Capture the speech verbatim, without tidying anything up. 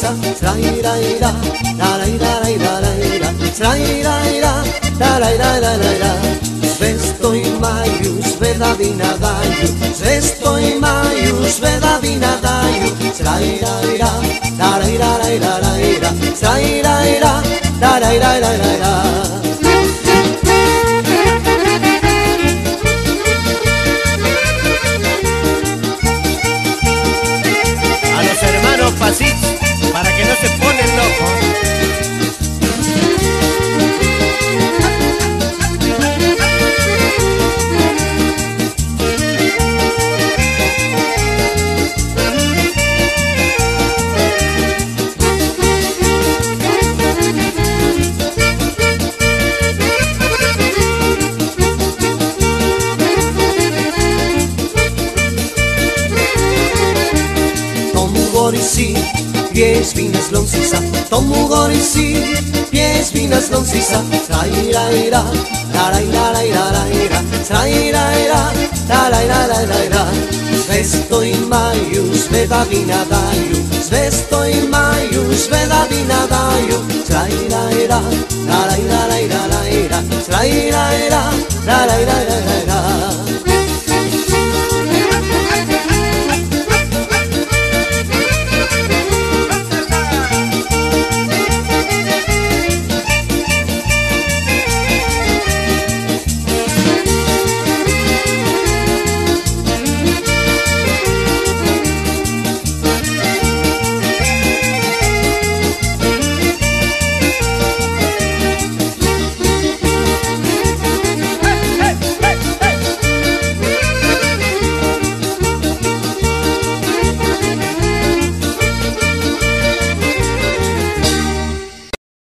loncisa, trairaira, tarairarairaraira, trairaira, tarairarairaraira. Zvestoj imaju, sve da vina daju, zvestoj imaju, sve da vina daju, trairaira, tarairarairaraira, trairaira, tarairarairaraira. Pasito, para que no se ponen locos. Gorisi, pies vinas loncisa, tomu gorisi, pies vinas loncisa, trairaira, tarairarairaraira, trairaira, tarairarairaraira. Zvestoj imaju, sve da vina daju, zvestoj imaju, sve da vina daju, trairaira, tarairarairaraira, trairaira, tarairarairaraira.